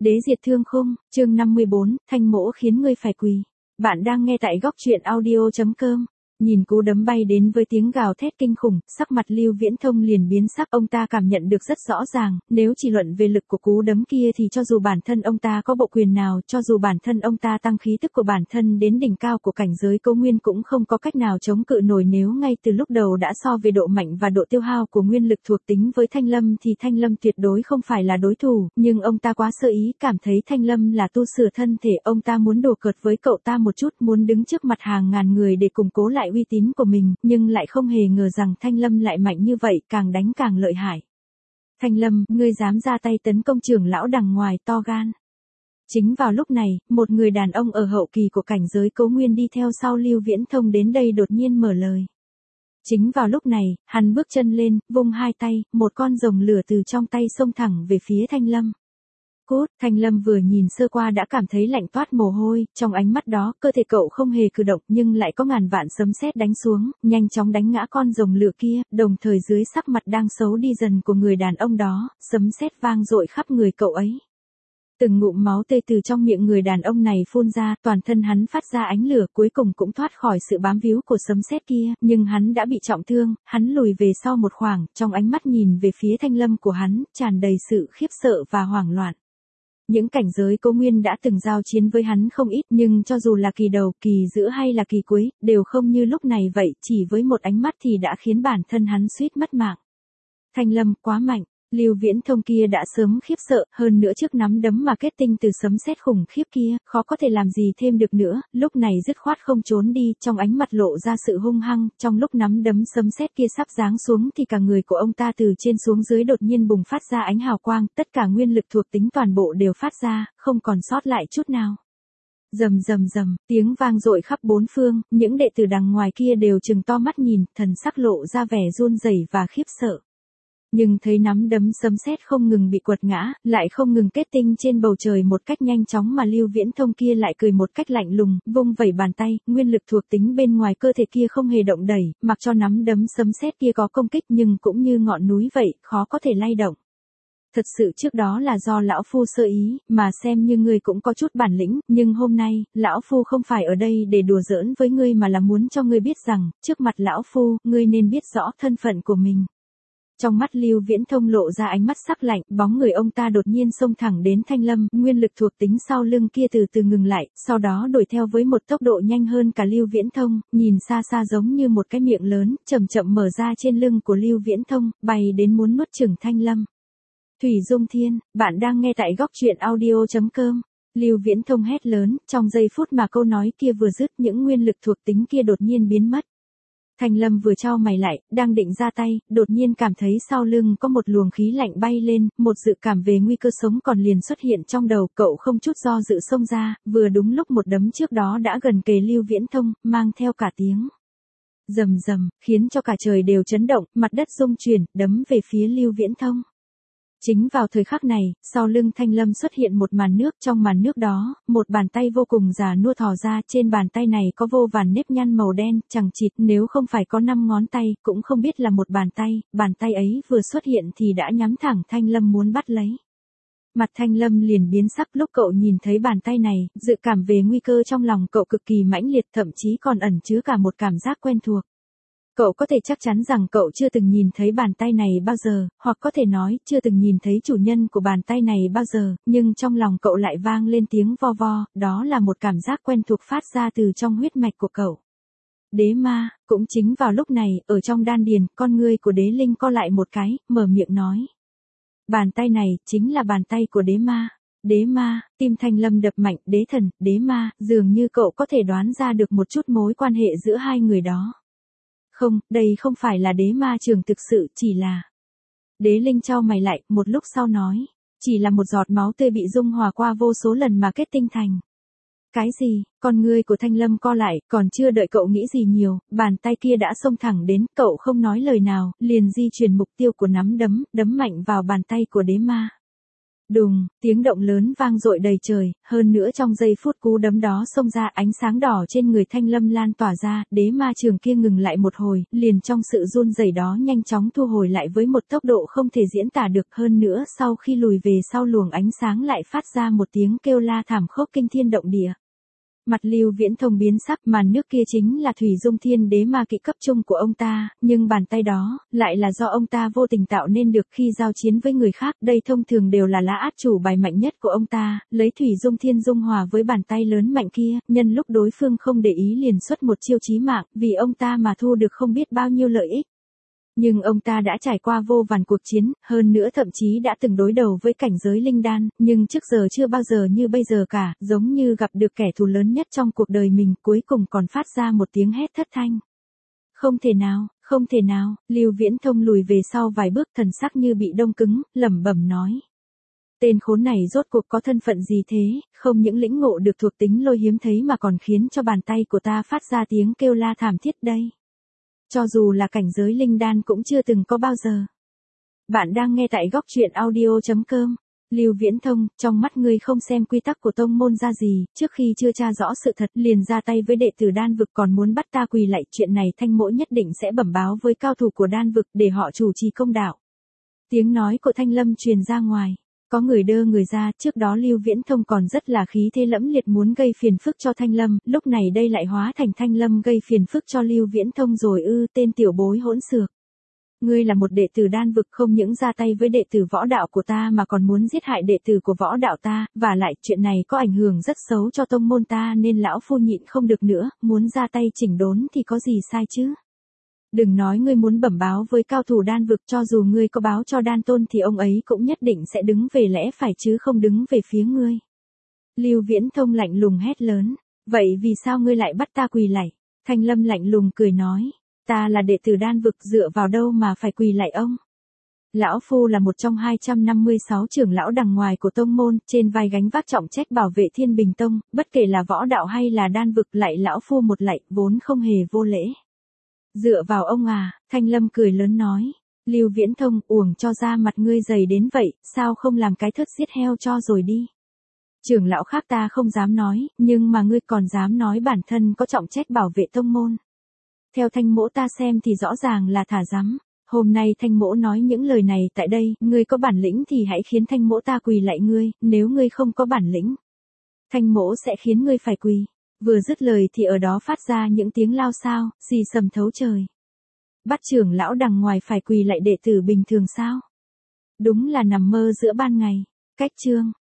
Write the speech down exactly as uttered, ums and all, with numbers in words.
Đế diệt thương khung, chương năm mươi bốn, thanh mỗ khiến ngươi phải quỳ. Bạn đang nghe tại góc truyện audio.com. Nhìn cú đấm bay đến với tiếng gào thét kinh khủng, sắc mặt Lưu Viễn Thông liền biến sắc. Ông ta cảm nhận được rất rõ ràng, nếu chỉ luận về lực của cú đấm kia thì cho dù bản thân ông ta có bộ quyền nào, cho dù bản thân ông ta tăng khí tức của bản thân đến đỉnh cao của cảnh giới Cấu Nguyên cũng không có cách nào chống cự nổi. Nếu ngay từ lúc đầu đã so về độ mạnh và độ tiêu hao của nguyên lực thuộc tính với Thanh Lâm thì Thanh Lâm tuyệt đối không phải là đối thủ, nhưng ông ta quá sơ ý, cảm thấy Thanh Lâm là tu sửa thân thể, ông ta muốn đùa cợt với cậu ta một chút, muốn đứng trước mặt hàng ngàn người để củng cố lại uy tín của mình, nhưng lại không hề ngờ rằng Thanh Lâm lại mạnh như vậy, càng đánh càng lợi hại. Thanh Lâm, ngươi dám ra tay tấn công trưởng lão đằng ngoài, to gan. Chính vào lúc này, một người đàn ông ở hậu kỳ của cảnh giới Cấu Nguyên đi theo sau Lưu Viễn Thông đến đây đột nhiên mở lời. Chính vào lúc này, hắn bước chân lên, vung hai tay, một con rồng lửa từ trong tay xông thẳng về phía Thanh Lâm. Cút, Thanh Lâm vừa nhìn sơ qua đã cảm thấy lạnh toát mồ hôi, trong ánh mắt đó, cơ thể cậu không hề cử động nhưng lại có ngàn vạn sấm sét đánh xuống, nhanh chóng đánh ngã con rồng lửa kia, đồng thời dưới sắc mặt đang xấu đi dần của người đàn ông đó, sấm sét vang dội khắp người cậu ấy. Từng ngụm máu tươi từ trong miệng người đàn ông này phun ra, toàn thân hắn phát ra ánh lửa, cuối cùng cũng thoát khỏi sự bám víu của sấm sét kia, nhưng hắn đã bị trọng thương, hắn lùi về sau một khoảng, trong ánh mắt nhìn về phía Thanh Lâm của hắn, tràn đầy sự khiếp sợ và hoảng loạn. Những cảnh giới Cấu Nguyên đã từng giao chiến với hắn không ít, nhưng cho dù là kỳ đầu, kỳ giữa hay là kỳ cuối, đều không như lúc này vậy, chỉ với một ánh mắt thì đã khiến bản thân hắn suýt mất mạng. Thanh Lâm quá mạnh. Lưu Viễn Thông kia đã sớm khiếp sợ, hơn nữa trước nắm đấm mà kết tinh từ sấm sét khủng khiếp kia, khó có thể làm gì thêm được nữa, lúc này dứt khoát không trốn đi, trong ánh mặt lộ ra sự hung hăng, trong lúc nắm đấm sấm sét kia sắp giáng xuống thì cả người của ông ta từ trên xuống dưới đột nhiên bùng phát ra ánh hào quang, tất cả nguyên lực thuộc tính toàn bộ đều phát ra, không còn sót lại chút nào. Rầm rầm rầm, tiếng vang dội khắp bốn phương, những đệ tử đằng ngoài kia đều trừng to mắt nhìn, thần sắc lộ ra vẻ run rẩy và khiếp sợ. Nhưng thấy nắm đấm sấm sét không ngừng bị quật ngã, lại không ngừng kết tinh trên bầu trời một cách nhanh chóng mà Lưu Viễn Thông kia lại cười một cách lạnh lùng, vung vẩy bàn tay, nguyên lực thuộc tính bên ngoài cơ thể kia không hề động đẩy, mặc cho nắm đấm sấm sét kia có công kích nhưng cũng như ngọn núi vậy, khó có thể lay động. Thật sự trước đó là do lão phu sơ ý, mà xem như ngươi cũng có chút bản lĩnh, nhưng hôm nay, lão phu không phải ở đây để đùa giỡn với ngươi mà là muốn cho ngươi biết rằng, trước mặt lão phu, ngươi nên biết rõ thân phận của mình. Trong mắt Lưu Viễn Thông lộ ra ánh mắt sắc lạnh, bóng người ông ta đột nhiên xông thẳng đến Thanh Lâm, nguyên lực thuộc tính sau lưng kia từ từ ngừng lại, sau đó đuổi theo với một tốc độ nhanh hơn cả Lưu Viễn Thông, nhìn xa xa giống như một cái miệng lớn, chậm chậm mở ra trên lưng của Lưu Viễn Thông, bay đến muốn nuốt chửng Thanh Lâm. Thủy Dung Thiên, bạn đang nghe tại góc truyện audio.com. Lưu Viễn Thông hét lớn, trong giây phút mà câu nói kia vừa dứt, những nguyên lực thuộc tính kia đột nhiên biến mất. Thanh Lâm vừa chau mày lại, đang định ra tay, đột nhiên cảm thấy sau lưng có một luồng khí lạnh bay lên, một dự cảm về nguy cơ sống còn liền xuất hiện trong đầu, cậu không chút do dự xông ra, vừa đúng lúc một đấm trước đó đã gần kề Lưu Viễn Thông, mang theo cả tiếng rầm rầm, khiến cho cả trời đều chấn động, mặt đất rung chuyển, đấm về phía Lưu Viễn Thông. Chính vào thời khắc này, sau lưng Thanh Lâm xuất hiện một màn nước, trong màn nước đó, một bàn tay vô cùng già nua thò ra, trên bàn tay này có vô vàn nếp nhăn màu đen, chằng chịt, nếu không phải có năm ngón tay, cũng không biết là một bàn tay, bàn tay ấy vừa xuất hiện thì đã nhắm thẳng Thanh Lâm muốn bắt lấy. Mặt Thanh Lâm liền biến sắc lúc cậu nhìn thấy bàn tay này, dự cảm về nguy cơ trong lòng cậu cực kỳ mãnh liệt, thậm chí còn ẩn chứa cả một cảm giác quen thuộc. Cậu có thể chắc chắn rằng cậu chưa từng nhìn thấy bàn tay này bao giờ, hoặc có thể nói chưa từng nhìn thấy chủ nhân của bàn tay này bao giờ, nhưng trong lòng cậu lại vang lên tiếng vo vo, đó là một cảm giác quen thuộc phát ra từ trong huyết mạch của cậu. Đế ma, cũng chính vào lúc này, ở trong đan điền, con ngươi của đế linh co lại một cái, mở miệng nói. Bàn tay này, chính là bàn tay của đế ma. Đế ma, tim Thanh Lâm đập mạnh, đế thần, đế ma, dường như cậu có thể đoán ra được một chút mối quan hệ giữa hai người đó. Không, đây không phải là đế ma trường thực sự, chỉ là... Đế linh chau mày lại, một lúc sau nói. Chỉ là một giọt máu tươi bị dung hòa qua vô số lần mà kết tinh thành. Cái gì? Con ngươi của Thanh Lâm co lại, còn chưa đợi cậu nghĩ gì nhiều, bàn tay kia đã xông thẳng đến, cậu không nói lời nào, liền di chuyển mục tiêu của nắm đấm, đấm mạnh vào bàn tay của đế ma. Đùng, tiếng động lớn vang dội đầy trời, hơn nữa trong giây phút cú đấm đó xông ra ánh sáng đỏ trên người Thanh Lâm lan tỏa ra, đế ma trường kia ngừng lại một hồi, liền trong sự run rẩy đó nhanh chóng thu hồi lại với một tốc độ không thể diễn tả được, hơn nữa sau khi lùi về sau luồng ánh sáng lại phát ra một tiếng kêu la thảm khốc kinh thiên động địa. Mặt Lưu Viễn Thông biến sắc, màn nước kia chính là Thủy Dung Thiên Đế ma kỵ cấp trung của ông ta, nhưng bàn tay đó, lại là do ông ta vô tình tạo nên được khi giao chiến với người khác, đây thông thường đều là lá át chủ bài mạnh nhất của ông ta, lấy Thủy Dung Thiên dung hòa với bàn tay lớn mạnh kia, nhân lúc đối phương không để ý liền xuất một chiêu chí mạng, vì ông ta mà thu được không biết bao nhiêu lợi ích. Nhưng ông ta đã trải qua vô vàn cuộc chiến, hơn nữa thậm chí đã từng đối đầu với cảnh giới linh đan, nhưng trước giờ chưa bao giờ như bây giờ cả, giống như gặp được kẻ thù lớn nhất trong cuộc đời mình, cuối cùng còn phát ra một tiếng hét thất thanh. Không thể nào, không thể nào, Lưu Viễn Thông lùi về sau vài bước, thần sắc như bị đông cứng, lẩm bẩm nói. Tên khốn này rốt cuộc có thân phận gì thế, không những lĩnh ngộ được thuộc tính lôi hiếm thấy mà còn khiến cho bàn tay của ta phát ra tiếng kêu la thảm thiết đây. Cho dù là cảnh giới linh đan cũng chưa từng có bao giờ. Bạn đang nghe tại góc truyện audio chấm com. Lưu Viễn Thông, trong mắt ngươi không xem quy tắc của tông môn ra gì, trước khi chưa tra rõ sự thật liền ra tay với đệ tử đan vực còn muốn bắt ta quỳ lạy, chuyện này Thanh Mỗ nhất định sẽ bẩm báo với cao thủ của đan vực để họ chủ trì công đạo. Tiếng nói của Thanh Lâm truyền ra ngoài. Có người đơ người ra, trước đó Lưu Viễn Thông còn rất là khí thế lẫm liệt muốn gây phiền phức cho Thanh Lâm, lúc này đây lại hóa thành Thanh Lâm gây phiền phức cho Lưu Viễn Thông rồi ư, tên tiểu bối hỗn xược. Ngươi là một đệ tử đan vực, không những ra tay với đệ tử võ đạo của ta mà còn muốn giết hại đệ tử của võ đạo ta, và lại chuyện này có ảnh hưởng rất xấu cho tông môn ta nên lão phu nhịn không được nữa, muốn ra tay chỉnh đốn thì có gì sai chứ. Đừng nói ngươi muốn bẩm báo với cao thủ đan vực, cho dù ngươi có báo cho đan tôn thì ông ấy cũng nhất định sẽ đứng về lẽ phải chứ không đứng về phía ngươi. Lưu Viễn Thông lạnh lùng hét lớn, vậy vì sao ngươi lại bắt ta quỳ lạy? Thanh Lâm lạnh lùng cười nói, ta là đệ tử đan vực, dựa vào đâu mà phải quỳ lạy ông? Lão phu là một trong hai trăm năm mươi sáu trưởng lão đằng ngoài của tông môn, trên vai gánh vác trọng trách bảo vệ Thiên Bình Tông, bất kể là võ đạo hay là đan vực, lạy lão phu một lạy, vốn không hề vô lễ. Dựa vào ông à, Thanh Lâm cười lớn nói. Lưu Viễn Thông, uổng cho da mặt ngươi dày đến vậy, sao không làm cái thớt giết heo cho rồi đi. Trưởng lão khác ta không dám nói, nhưng mà ngươi còn dám nói bản thân có trọng trách bảo vệ tông môn. Theo Thanh Mỗ ta xem thì rõ ràng là thả rắm. Hôm nay Thanh Mỗ nói những lời này tại đây, ngươi có bản lĩnh thì hãy khiến Thanh Mỗ ta quỳ lạy ngươi, nếu ngươi không có bản lĩnh, Thanh Mỗ sẽ khiến ngươi phải quỳ. Vừa dứt lời thì ở đó phát ra những tiếng lao xao, xì sầm thấu trời. Bắt trưởng lão đằng ngoài phải quỳ lạy đệ tử bình thường sao? Đúng là nằm mơ giữa ban ngày. Cách chương.